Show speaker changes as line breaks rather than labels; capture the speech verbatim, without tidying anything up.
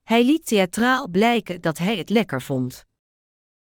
Hij liet theatraal blijken dat hij het lekker vond.